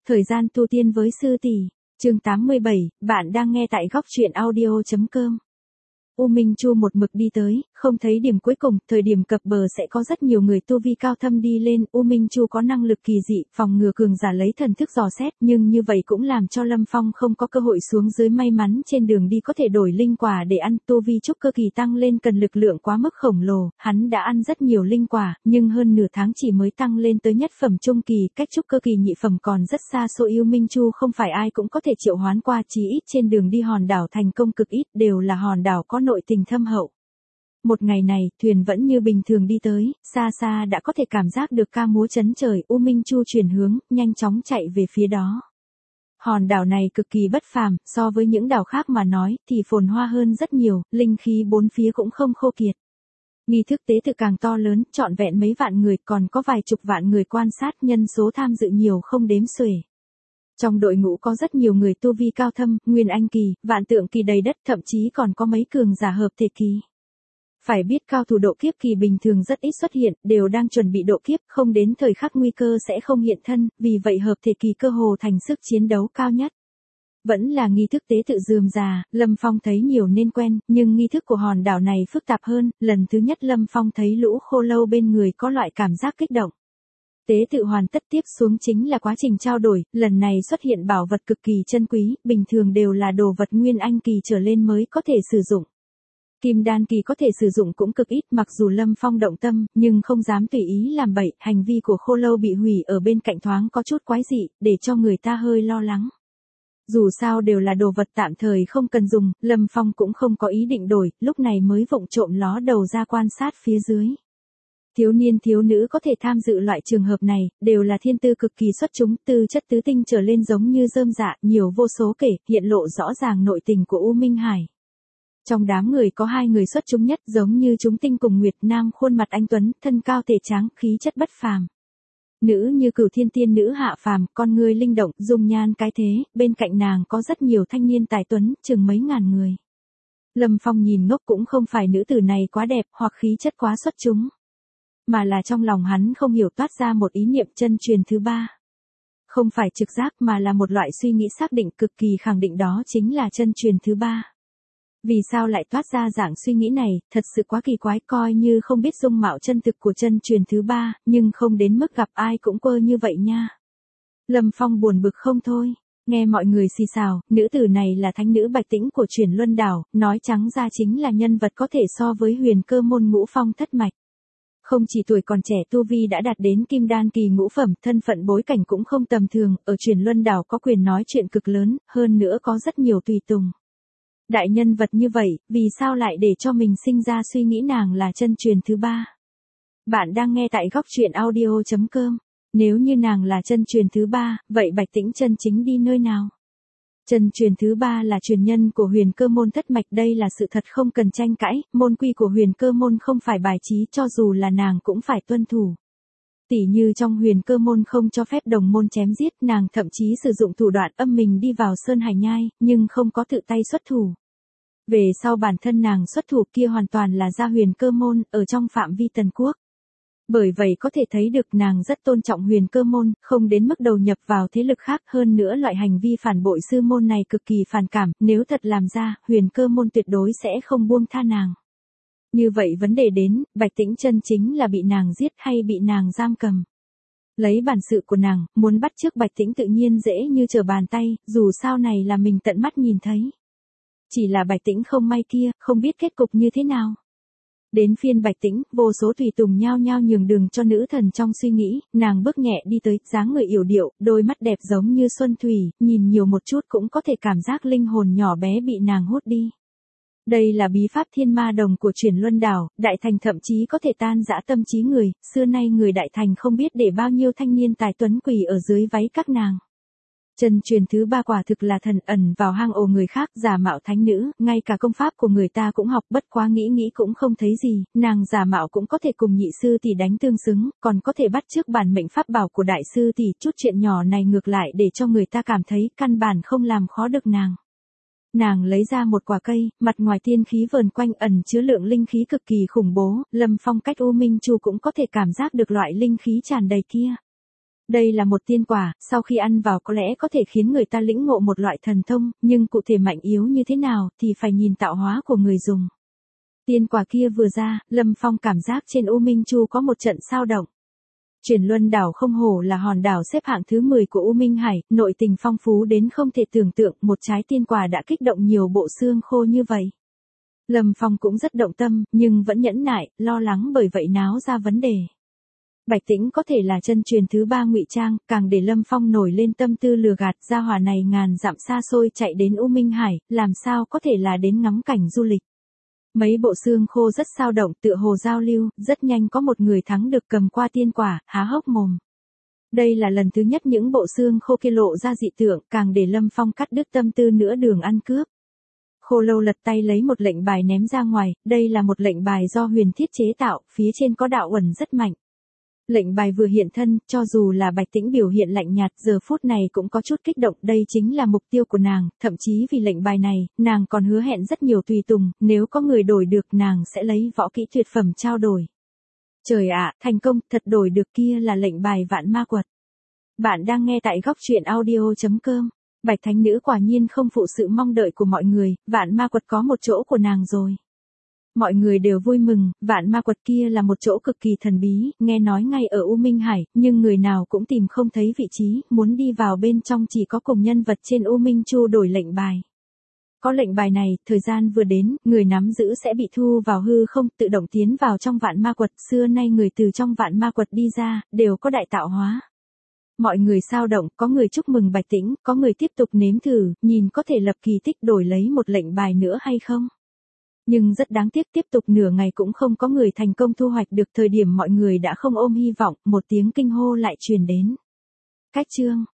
Thời gian tu tiên với sư tỷ, chương 87, bạn đang nghe tại góc truyện audio.com. U Minh Chu một mực đi tới, không thấy điểm cuối cùng, thời điểm cập bờ sẽ có rất nhiều người tu vi cao thâm đi lên. U Minh Chu có năng lực kỳ dị, phòng ngừa cường giả lấy thần thức dò xét, nhưng như vậy cũng làm cho Lâm Phong không có cơ hội xuống dưới. May mắn trên đường đi có thể đổi linh quả để ăn, tu vi trúc cơ kỳ tăng lên cần lực lượng quá mức khổng lồ, hắn đã ăn rất nhiều linh quả, nhưng hơn nửa tháng chỉ mới tăng lên tới nhất phẩm trung kỳ, cách trúc cơ kỳ nhị phẩm còn rất xa xôi. U Minh Chu không phải ai cũng có thể triệu hoán qua, chí ít trên đường đi hòn đảo thành công cực ít, đều là hòn đảo có nội tình thâm hậu. Một ngày này, thuyền vẫn như bình thường đi tới, xa xa đã có thể cảm giác được ca múa chấn trời. U Minh Chu chuyển hướng, nhanh chóng chạy về phía đó. Hòn đảo này cực kỳ bất phàm, so với những đảo khác mà nói, thì phồn hoa hơn rất nhiều, linh khí bốn phía cũng không khô kiệt. Nghi thức tế tự càng to lớn, trọn vẹn mấy vạn người, còn có vài chục vạn người quan sát, nhân số tham dự nhiều không đếm xuể. Trong đội ngũ có rất nhiều người tu vi cao thâm, nguyên anh kỳ, vạn tượng kỳ đầy đất, thậm chí còn có mấy cường giả hợp thể kỳ. Phải biết cao thủ độ kiếp kỳ bình thường rất ít xuất hiện, đều đang chuẩn bị độ kiếp, không đến thời khắc nguy cơ sẽ không hiện thân, vì vậy hợp thể kỳ cơ hồ thành sức chiến đấu cao nhất. Vẫn là nghi thức tế tự rườm rà, Lâm Phong thấy nhiều nên quen, nhưng nghi thức của hòn đảo này phức tạp hơn, lần thứ nhất Lâm Phong thấy lũ khô lâu bên người có loại cảm giác kích động. Tế tự hoàn tất, tiếp xuống chính là quá trình trao đổi, lần này xuất hiện bảo vật cực kỳ chân quý, bình thường đều là đồ vật nguyên anh kỳ trở lên mới có thể sử dụng. Kim đan kỳ có thể sử dụng cũng cực ít, mặc dù Lâm Phong động tâm, nhưng không dám tùy ý làm bậy, hành vi của khô lâu bị hủy ở bên cạnh thoáng có chút quái dị, để cho người ta hơi lo lắng. Dù sao đều là đồ vật tạm thời không cần dùng, Lâm Phong cũng không có ý định đổi, lúc này mới vụng trộm ló đầu ra quan sát phía dưới. Thiếu niên thiếu nữ có thể tham dự loại trường hợp này, đều là thiên tư cực kỳ xuất chúng, tư chất tứ tinh trở lên giống như rơm dạ, nhiều vô số kể, hiện lộ rõ ràng nội tình của U Minh Hải. Trong đám người có hai người xuất chúng nhất, giống như chúng tinh cùng nguyệt, nam khuôn mặt anh tuấn, thân cao thể tráng, khí chất bất phàm. Nữ như Cửu Thiên tiên nữ hạ phàm, con người linh động, dung nhan cái thế, bên cạnh nàng có rất nhiều thanh niên tài tuấn, chừng mấy ngàn người. Lâm Phong nhìn ngốc cũng không phải nữ tử này quá đẹp, hoặc khí chất quá xuất chúng, mà là trong lòng hắn không hiểu toát ra một ý niệm chân truyền thứ ba. Không phải trực giác mà là một loại suy nghĩ xác định cực kỳ khẳng định, đó chính là chân truyền thứ ba. Vì sao lại toát ra dạng suy nghĩ này, thật sự quá kỳ quái, coi như không biết dung mạo chân thực của chân truyền thứ ba, nhưng không đến mức gặp ai cũng quơ như vậy nha. Lâm Phong buồn bực không thôi, nghe mọi người xì xào, nữ tử này là thánh nữ Bạch Tĩnh của Chuyển Luân Đảo, nói trắng ra chính là nhân vật có thể so với Huyền Cơ môn Ngũ Phong thất mạch. Không chỉ tuổi còn trẻ tu vi đã đạt đến kim đan kỳ ngũ phẩm, thân phận bối cảnh cũng không tầm thường, ở Chuyển Luân Đảo có quyền nói chuyện cực lớn, hơn nữa có rất nhiều tùy tùng. Đại nhân vật như vậy, vì sao lại để cho mình sinh ra suy nghĩ nàng là chân truyền thứ ba? Bạn đang nghe tại góc truyện audio.com. Nếu như nàng là chân truyền thứ ba, vậy Bạch Tĩnh chân chính đi nơi nào? Chân truyền thứ ba là truyền nhân của Huyền Cơ môn thất mạch, đây là sự thật không cần tranh cãi, môn quy của Huyền Cơ môn không phải bài trí, cho dù là nàng cũng phải tuân thủ. Tỉ như trong Huyền Cơ môn không cho phép đồng môn chém giết, nàng thậm chí sử dụng thủ đoạn âm mình đi vào Sơn Hải Nhai, nhưng không có tự tay xuất thủ. Về sau bản thân nàng xuất thủ kia hoàn toàn là ra Huyền Cơ môn, ở trong phạm vi Tần Quốc. Bởi vậy có thể thấy được nàng rất tôn trọng Huyền Cơ môn, không đến mức đầu nhập vào thế lực khác, hơn nữa loại hành vi phản bội sư môn này cực kỳ phản cảm, nếu thật làm ra, Huyền Cơ môn tuyệt đối sẽ không buông tha nàng. Như vậy vấn đề đến, Bạch Tĩnh chân chính là bị nàng giết hay bị nàng giam cầm? Lấy bản sự của nàng, muốn bắt chước Bạch Tĩnh tự nhiên dễ như trở bàn tay, dù sao này là mình tận mắt nhìn thấy. Chỉ là Bạch Tĩnh không may kia, không biết kết cục như thế nào. Đến phiên Bạch Tĩnh, vô số tùy tùng nhao nhao nhường đường cho nữ thần trong suy nghĩ, nàng bước nhẹ đi tới, dáng người yểu điệu, đôi mắt đẹp giống như xuân thủy, nhìn nhiều một chút cũng có thể cảm giác linh hồn nhỏ bé bị nàng hút đi. Đây là bí pháp Thiên Ma Đồng của Chuyển Luân Đảo, Đại Thành thậm chí có thể tan rã tâm trí người, xưa nay người Đại Thành không biết để bao nhiêu thanh niên tài tuấn quỳ ở dưới váy các nàng. Chân truyền thứ ba quả thực là thần, ẩn vào hang ổ người khác, giả mạo thánh nữ, ngay cả công pháp của người ta cũng học, bất quá nghĩ cũng không thấy gì, nàng giả mạo cũng có thể cùng nhị sư tỷ đánh tương xứng, còn có thể bắt chước bản mệnh pháp bảo của đại sư tỷ, chút chuyện nhỏ này ngược lại để cho người ta cảm thấy căn bản không làm khó được nàng. Nàng lấy ra một quả cây, mặt ngoài tiên khí vờn quanh, ẩn chứa lượng linh khí cực kỳ khủng bố, Lâm Phong cách U Minh Chu cũng có thể cảm giác được loại linh khí tràn đầy kia. Đây là một tiên quả, sau khi ăn vào có lẽ có thể khiến người ta lĩnh ngộ một loại thần thông, nhưng cụ thể mạnh yếu như thế nào thì phải nhìn tạo hóa của người dùng. Tiên quả kia vừa ra, Lâm Phong cảm giác trên U Minh Chu có một trận sao động. Chuyển Luân đảo không hổ là hòn đảo xếp hạng thứ 10 của U Minh Hải, nội tình phong phú đến không thể tưởng tượng, một trái tiên quả đã kích động nhiều bộ xương khô như vậy. Lâm Phong cũng rất động tâm, nhưng vẫn nhẫn nại, lo lắng bởi vậy náo ra vấn đề. Bạch Tĩnh có thể là chân truyền thứ 3 ngụy trang, càng để Lâm Phong nổi lên tâm tư lừa gạt, gia hỏa này ngàn dặm xa xôi chạy đến U Minh Hải, làm sao có thể là đến ngắm cảnh du lịch. Mấy bộ xương khô rất sao động, tựa hồ giao lưu, rất nhanh có một người thắng được cầm qua tiên quả, há hốc mồm. Đây là lần thứ nhất những bộ xương khô kia lộ ra dị tượng, càng để Lâm Phong cắt đứt tâm tư nữa đường ăn cướp. Khô Lâu lật tay lấy một lệnh bài ném ra ngoài, đây là một lệnh bài do Huyền Thiết chế tạo, phía trên có đạo ẩn rất mạnh. Lệnh bài vừa hiện thân, cho dù là Bạch Tĩnh biểu hiện lạnh nhạt giờ phút này cũng có chút kích động, đây chính là mục tiêu của nàng, thậm chí vì lệnh bài này, nàng còn hứa hẹn rất nhiều tùy tùng, nếu có người đổi được nàng sẽ lấy võ kỹ tuyệt phẩm trao đổi. Trời ạ, thành công, thật đổi được kia là lệnh bài Vạn Ma Quật. Bạn đang nghe tại góc truyện audio.com. Bạch Thánh Nữ quả nhiên không phụ sự mong đợi của mọi người, Vạn Ma Quật có một chỗ của nàng rồi. Mọi người đều vui mừng, Vạn Ma Quật kia là một chỗ cực kỳ thần bí, nghe nói ngay ở U Minh Hải, nhưng người nào cũng tìm không thấy vị trí, muốn đi vào bên trong chỉ có cùng nhân vật trên U Minh Chu đổi lệnh bài. Có lệnh bài này, thời gian vừa đến, người nắm giữ sẽ bị thu vào hư không, tự động tiến vào trong Vạn Ma Quật, xưa nay người từ trong Vạn Ma Quật đi ra, đều có đại tạo hóa. Mọi người sao động, có người chúc mừng Bạch Tĩnh, có người tiếp tục nếm thử, nhìn có thể lập kỳ tích đổi lấy một lệnh bài nữa hay không. Nhưng rất đáng tiếc tiếp tục nửa ngày cũng không có người thành công thu hoạch được, thời điểm mọi người đã không ôm hy vọng, một tiếng kinh hô lại truyền đến. Cách chương.